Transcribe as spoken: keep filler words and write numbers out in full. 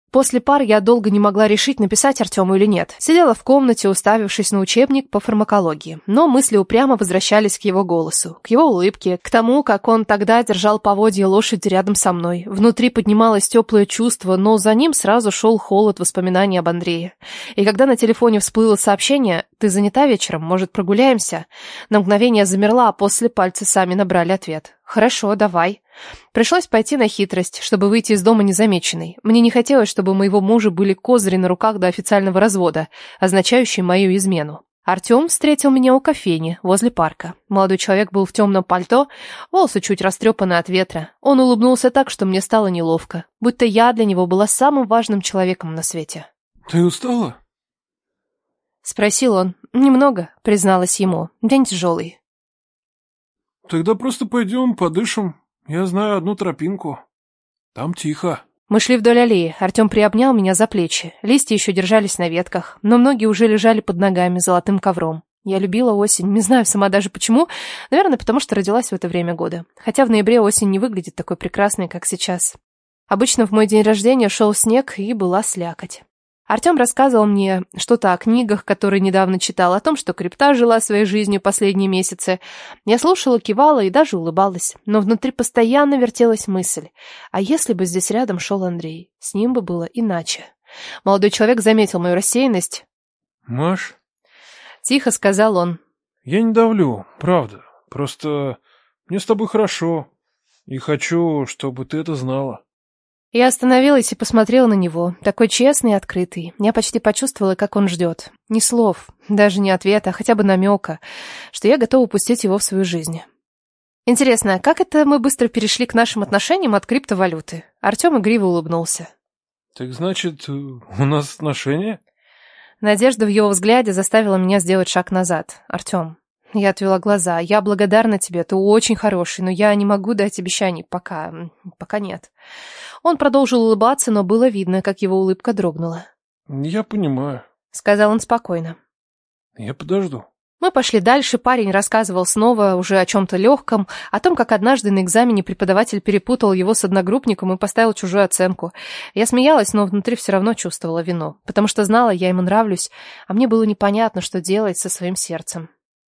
После пар я долго не могла решить, написать Артему или нет. Сидела в комнате, уставившись на учебник по фармакологии. Но мысли упрямо возвращались к его голосу, к его улыбке, к тому, как он тогда держал поводья лошади рядом со мной. Внутри поднималось теплое чувство, но за ним сразу шел холод воспоминаний об Андрее. И когда на телефоне всплыло сообщение «Ты занята вечером? Может, прогуляемся?» На мгновение замерла, а после пальцы сами набрали ответ. «Хорошо, давай». Пришлось пойти на хитрость, чтобы выйти из дома незамеченной. Мне не хотелось, чтобы у моего мужа были козыри на руках до официального развода, означающие мою измену. Артем встретил меня у кофейни, возле парка. Молодой человек был в темном пальто, волосы чуть растрепаны от ветра. Он улыбнулся так, что мне стало неловко, будто я для него была самым важным человеком на свете. «Ты устала?» Спросил он. «Немного», призналась ему. «День тяжелый». «Тогда просто пойдем, подышим. Я знаю одну тропинку. Там тихо». Мы шли вдоль аллеи. Артем приобнял меня за плечи. Листья еще держались на ветках, но многие уже лежали под ногами золотым ковром. Я любила осень, не знаю сама даже почему. Наверное, потому что родилась в это время года. Хотя в ноябре осень не выглядит такой прекрасной, как сейчас. Обычно в мой день рождения шел снег и была слякоть. Артем рассказывал мне что-то о книгах, которые недавно читал, о том, что крипта жила своей жизнью последние месяцы. Я слушала, кивала и даже улыбалась, но внутри постоянно вертелась мысль: а если бы здесь рядом шел Андрей? С ним бы было иначе. Молодой человек заметил мою рассеянность. «Маш?» — тихо сказал он. «Я не давлю, правда. Просто мне с тобой хорошо, и хочу, чтобы ты это знала». Я остановилась и посмотрела на него, такой честный и открытый. Я почти почувствовала, как он ждет. Ни слов, даже не ответа, а хотя бы намека, что я готова пустить его в свою жизнь. Интересно, как это мы быстро перешли к нашим отношениям от криптовалюты? Артем игриво улыбнулся. «Так значит, у нас отношения?» Надежда в его взгляде заставила меня сделать шаг назад. «Артем». Я отвела глаза. «Я благодарна тебе, ты очень хороший, но я не могу дать обещаний, пока... пока нет». Он продолжил улыбаться, но было видно, как его улыбка дрогнула. «Я понимаю», — сказал он спокойно. «Я подожду». Мы пошли дальше, парень рассказывал снова уже о чем-то легком, о том, как однажды на экзамене преподаватель перепутал его с одногруппником и поставил чужую оценку. Я смеялась, но внутри все равно чувствовала вину, потому что знала, я ему нравлюсь, а мне было непонятно, что делать со своим сердцем.